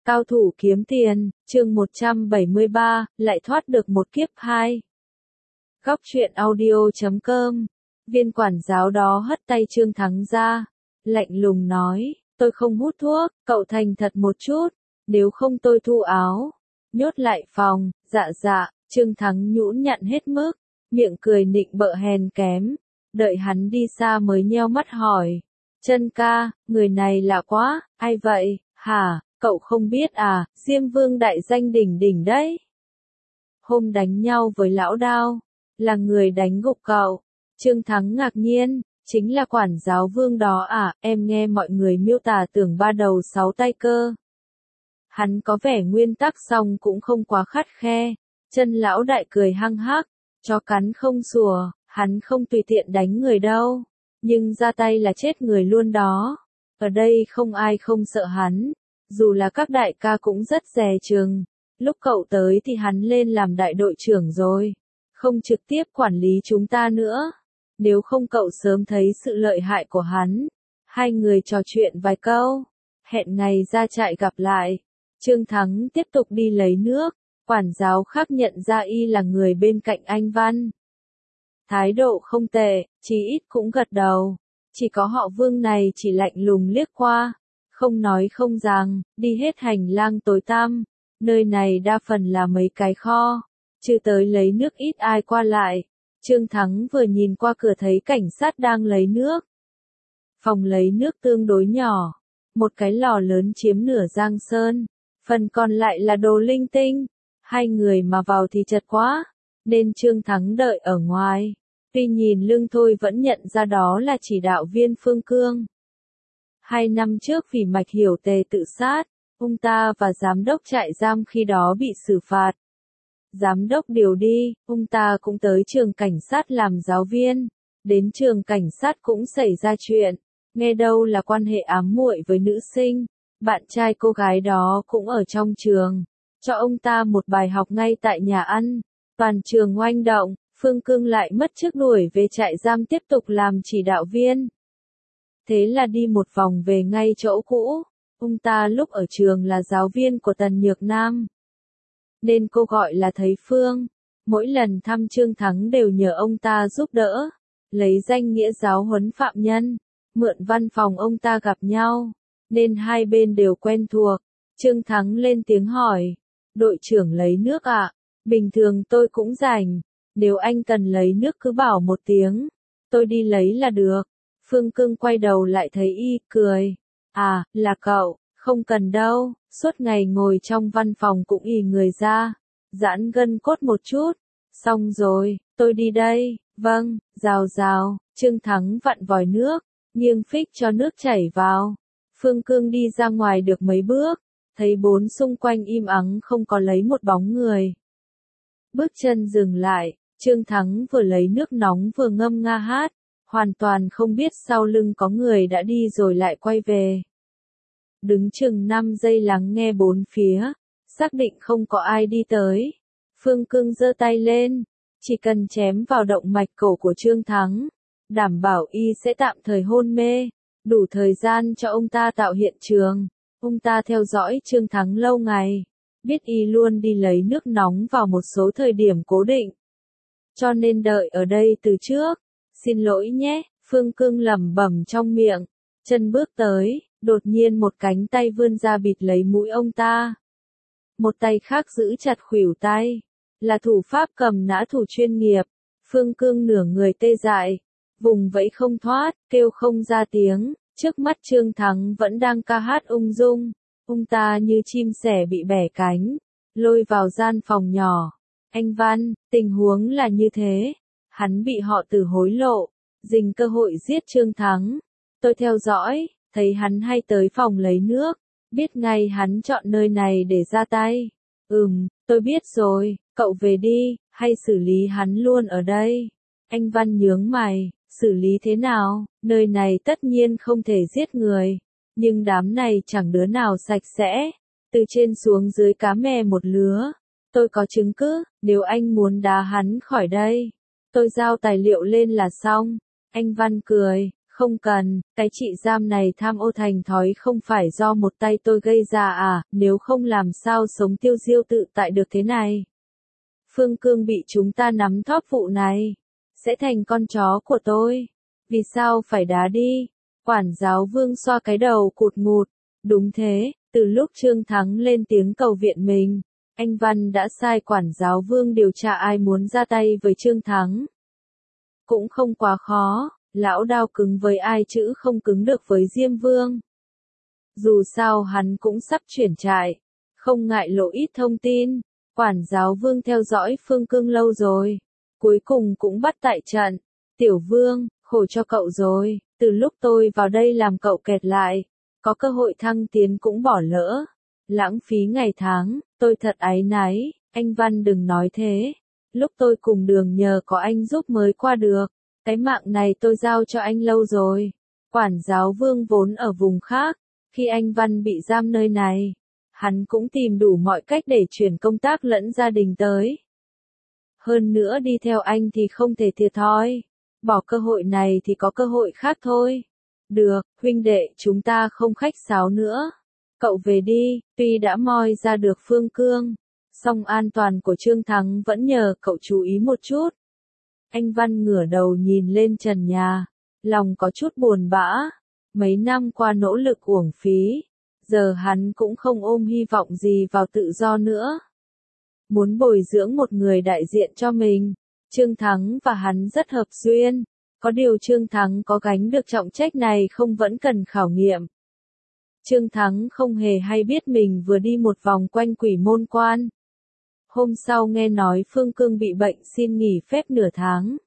Cao thủ kiếm tiền, chương 173, lại thoát được một kiếp 2. Góc truyện audio.com. Viên quản giáo đó hất tay Trương Thắng ra, lạnh lùng nói, tôi không hút thuốc, cậu thành thật một chút, nếu không tôi thu áo, nhốt lại phòng. Dạ, Trương Thắng nhũn nhặn hết mức, miệng cười nịnh bợ hèn kém, đợi hắn đi xa mới nheo mắt hỏi, Trân ca, người này lạ quá, ai vậy, hả? Cậu không biết à, Diêm Vương đại danh đỉnh đỉnh đấy. Hôm đánh nhau với lão Đao, là người đánh gục cậu. Trương Thắng ngạc nhiên, chính là quản giáo Vương đó à, em nghe mọi người miêu tả tưởng ba đầu sáu tay cơ. Hắn có vẻ nguyên tắc song cũng không quá khắt khe. Chân lão đại cười hăng hắc, chó cắn không sủa, hắn không tùy tiện đánh người đâu, nhưng ra tay là chết người luôn đó. Ở đây không ai không sợ hắn. Dù là các đại ca cũng rất dè chừng, lúc cậu tới thì hắn lên làm đại đội trưởng rồi, không trực tiếp quản lý chúng ta nữa. Nếu không cậu sớm thấy sự lợi hại của hắn. Hai người trò chuyện vài câu, hẹn ngày ra trại gặp lại. Trương Thắng tiếp tục đi lấy nước, quản giáo khác nhận ra y là người bên cạnh anh Văn. Thái độ không tệ, chí ít cũng gật đầu, chỉ có họ Vương này chỉ lạnh lùng liếc qua. Không nói không rằng, đi hết hành lang tối tăm, nơi này đa phần là mấy cái kho, chưa tới lấy nước ít ai qua lại. Trương Thắng vừa nhìn qua cửa thấy cảnh sát đang lấy nước. Phòng lấy nước tương đối nhỏ, một cái lò lớn chiếm nửa giang sơn, phần còn lại là đồ linh tinh. Hai người mà vào thì chật quá, nên Trương Thắng đợi ở ngoài. Tuy nhìn lưng thôi vẫn nhận ra đó là chỉ đạo viên Phương Cương. 2 năm trước vì Mạch Hiểu Tề tự sát, ông ta và giám đốc trại giam khi đó bị xử phạt. Giám đốc điều đi, ông ta cũng tới trường cảnh sát làm giáo viên. Đến trường cảnh sát cũng xảy ra chuyện, nghe đâu là quan hệ ám muội với nữ sinh. Bạn trai cô gái đó cũng ở trong trường, cho ông ta một bài học ngay tại nhà ăn. Toàn trường oanh động, Phương Cương lại mất chức đuổi về trại giam tiếp tục làm chỉ đạo viên. Thế là đi một vòng về ngay chỗ cũ, ông ta lúc ở trường là giáo viên của Tần Nhược Nam. Nên cô gọi là thầy Phương, mỗi lần thăm Trương Thắng đều nhờ ông ta giúp đỡ, lấy danh nghĩa giáo huấn phạm nhân, mượn văn phòng ông ta gặp nhau, nên hai bên đều quen thuộc. Trương Thắng lên tiếng hỏi, đội trưởng lấy nước ạ, bình thường tôi cũng rảnh, nếu anh cần lấy nước cứ bảo một tiếng, tôi đi lấy là được. Phương Cương quay đầu lại thấy y, cười. À, là cậu, không cần đâu, suốt ngày ngồi trong văn phòng cũng ì người ra, giãn gân cốt một chút. Xong rồi, tôi đi đây, vâng, rào, Trương Thắng vặn vòi nước, nghiêng phích cho nước chảy vào. Phương Cương đi ra ngoài được mấy bước, thấy bốn xung quanh im ắng không có lấy một bóng người. Bước chân dừng lại, Trương Thắng vừa lấy nước nóng vừa ngâm nga hát. Hoàn toàn không biết sau lưng có người đã đi rồi lại quay về. Đứng chừng 5 giây lắng nghe bốn phía, xác định không có ai đi tới. Phương Cương giơ tay lên, chỉ cần chém vào động mạch cổ của Trương Thắng, đảm bảo y sẽ tạm thời hôn mê, đủ thời gian cho ông ta tạo hiện trường. Ông ta theo dõi Trương Thắng lâu ngày, biết y luôn đi lấy nước nóng vào một số thời điểm cố định, cho nên đợi ở đây từ trước. Xin lỗi nhé, Phương Cương lẩm bẩm trong miệng, chân bước tới, đột nhiên một cánh tay vươn ra bịt lấy mũi ông ta. Một tay khác giữ chặt khuỷu tay, là thủ pháp cầm nã thủ chuyên nghiệp. Phương Cương nửa người tê dại, vùng vẫy không thoát, kêu không ra tiếng, trước mắt Trương Thắng vẫn đang ca hát ung dung. Ông ta như chim sẻ bị bẻ cánh, lôi vào gian phòng nhỏ. Anh Văn, tình huống là như thế. Hắn bị họ Từ hối lộ, dình cơ hội giết Trương Thắng. Tôi theo dõi, thấy hắn hay tới phòng lấy nước, biết ngay hắn chọn nơi này để ra tay. Tôi biết rồi, cậu về đi, hay xử lý hắn luôn ở đây. Anh Văn nhướng mày, xử lý thế nào, nơi này tất nhiên không thể giết người, nhưng đám này chẳng đứa nào sạch sẽ, từ trên xuống dưới cá mè một lứa. Tôi có chứng cứ, nếu anh muốn đá hắn khỏi đây, tôi giao tài liệu lên là xong. Anh Văn cười, Không cần, cái trị giam này tham ô thành thói không phải do một tay tôi gây ra à, nếu không làm sao sống tiêu diêu tự tại được thế này. Phương Cương bị chúng ta nắm thóp vụ này, sẽ thành con chó của tôi. Vì sao phải đá đi? Quản giáo Vương xoa cái đầu cụt ngụt. Đúng thế, từ lúc Trương Thắng lên tiếng cầu viện mình, anh Văn đã sai quản giáo Vương điều tra ai muốn ra tay với Trương Thắng. Cũng không quá khó, lão đao cứng với ai chứ không cứng được với Diêm Vương. Dù sao hắn cũng sắp chuyển trại, không ngại lộ ít thông tin. Quản giáo Vương theo dõi Phương Cương lâu rồi, cuối cùng cũng bắt tại trận. Tiểu Vương, khổ cho cậu rồi, từ lúc tôi vào đây làm cậu kẹt lại, có cơ hội thăng tiến cũng bỏ lỡ. Lãng phí ngày tháng, tôi thật áy náy, anh Văn đừng nói thế. Lúc tôi cùng Đường nhờ có anh giúp mới qua được, cái mạng này tôi giao cho anh lâu rồi. Quản giáo Vương vốn ở vùng khác, khi anh Văn bị giam nơi này, hắn cũng tìm đủ mọi cách để chuyển công tác lẫn gia đình tới. Hơn nữa đi theo anh thì không thể thiệt thòi, bỏ cơ hội này thì có cơ hội khác thôi. Được, huynh đệ, chúng ta không khách sáo nữa. Cậu về đi, tuy đã moi ra được Phương Cương, song an toàn của Trương Thắng vẫn nhờ cậu chú ý một chút. Anh Văn ngửa đầu nhìn lên trần nhà, lòng có chút buồn bã. Mấy năm qua nỗ lực uổng phí, giờ hắn cũng không ôm hy vọng gì vào tự do nữa. Muốn bồi dưỡng một người đại diện cho mình, Trương Thắng và hắn rất hợp duyên. Có điều Trương Thắng có gánh được trọng trách này không vẫn cần khảo nghiệm. Trương Thắng không hề hay biết mình vừa đi một vòng quanh Quỷ Môn Quan. Hôm sau nghe nói Phương Cương bị bệnh xin nghỉ phép nửa tháng.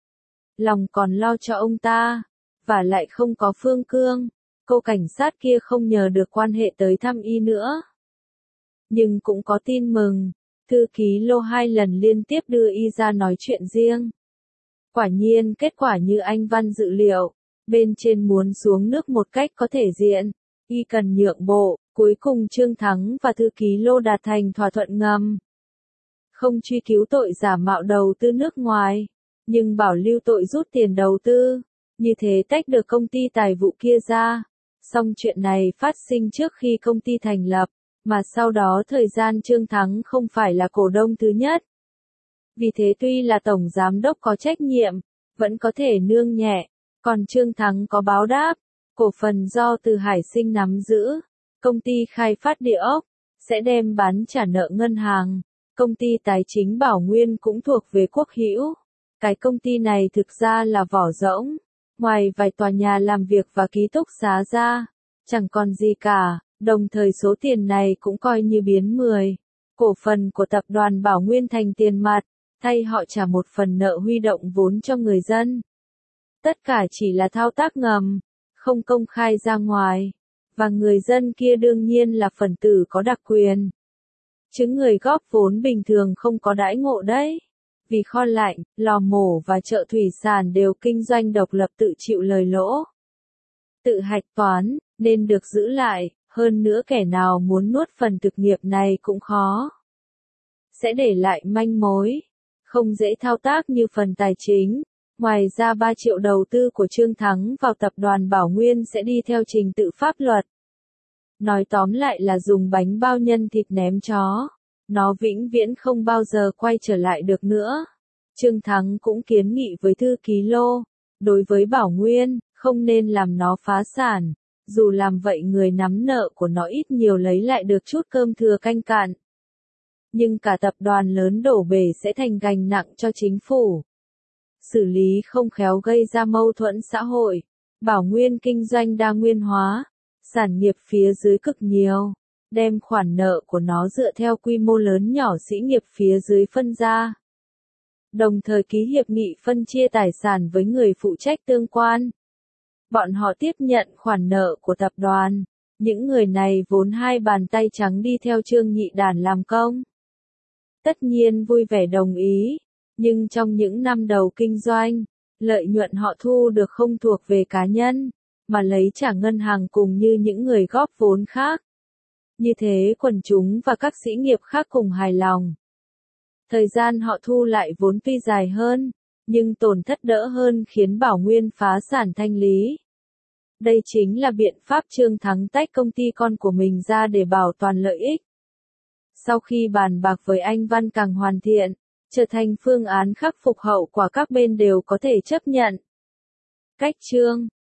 Lòng còn lo cho ông ta, và lại không có Phương Cương, cô cảnh sát kia không nhờ được quan hệ tới thăm y nữa. Nhưng cũng có tin mừng, thư ký Lô 2 lần liên tiếp đưa y ra nói chuyện riêng. Quả nhiên kết quả như anh Văn dự liệu, bên trên muốn xuống nước một cách có thể diện, y cần nhượng bộ, cuối cùng Trương Thắng và thư ký Lô đạt thành thỏa thuận ngầm. Không truy cứu tội giả mạo đầu tư nước ngoài, nhưng bảo lưu tội rút tiền đầu tư, như thế tách được công ty tài vụ kia ra. Song chuyện này phát sinh trước khi công ty thành lập, mà sau đó thời gian Trương Thắng không phải là cổ đông thứ nhất. Vì thế tuy là tổng giám đốc có trách nhiệm, vẫn có thể nương nhẹ, còn Trương Thắng có báo đáp, cổ phần do Từ Hải Sinh nắm giữ, công ty khai phát địa ốc, sẽ đem bán trả nợ ngân hàng, công ty tài chính Bảo Nguyên cũng thuộc về Quốc Hữu. Cái công ty này thực ra là vỏ rỗng, ngoài vài tòa nhà làm việc và ký túc xá ra, chẳng còn gì cả, đồng thời số tiền này cũng coi như biến 10. Cổ phần của tập đoàn Bảo Nguyên thành tiền mặt, thay họ trả một phần nợ huy động vốn cho người dân. Tất cả chỉ là thao tác ngầm, không công khai ra ngoài, và người dân kia đương nhiên là phần tử có đặc quyền. Chứ người góp vốn bình thường không có đãi ngộ đấy. Vì kho lạnh, lò mổ và chợ thủy sản đều kinh doanh độc lập tự chịu lời lỗ. Tự hạch toán, nên được giữ lại, hơn nữa kẻ nào muốn nuốt phần thực nghiệp này cũng khó. Sẽ để lại manh mối, không dễ thao tác như phần tài chính. Ngoài ra 3 triệu đầu tư của Trương Thắng vào tập đoàn Bảo Nguyên sẽ đi theo trình tự pháp luật. Nói tóm lại là dùng bánh bao nhân thịt ném chó. Nó vĩnh viễn không bao giờ quay trở lại được nữa. Trương Thắng cũng kiến nghị với thư ký Lô, đối với Bảo Nguyên, không nên làm nó phá sản, dù làm vậy người nắm nợ của nó ít nhiều lấy lại được chút cơm thừa canh cạn. Nhưng cả tập đoàn lớn đổ bể sẽ thành gánh nặng cho chính phủ. Xử lý không khéo gây ra mâu thuẫn xã hội. Bảo Nguyên kinh doanh đa nguyên hóa, sản nghiệp phía dưới cực nhiều. Đem khoản nợ của nó dựa theo quy mô lớn nhỏ sĩ nghiệp phía dưới phân ra. Đồng thời ký hiệp nghị phân chia tài sản với người phụ trách tương quan. Bọn họ tiếp nhận khoản nợ của tập đoàn. Những người này vốn hai bàn tay trắng đi theo Trương Nhị Đản làm công. Tất nhiên vui vẻ đồng ý, nhưng trong những năm đầu kinh doanh, lợi nhuận họ thu được không thuộc về cá nhân, mà lấy trả ngân hàng cùng như những người góp vốn khác. Như thế quần chúng và các sĩ nghiệp khác cùng hài lòng. Thời gian họ thu lại vốn tuy dài hơn, nhưng tổn thất đỡ hơn khiến Bảo Nguyên phá sản thanh lý. Đây chính là biện pháp Trương Thắng tách công ty con của mình ra để bảo toàn lợi ích. Sau khi bàn bạc với anh Văn càng hoàn thiện, trở thành phương án khắc phục hậu quả các bên đều có thể chấp nhận. Cách Trương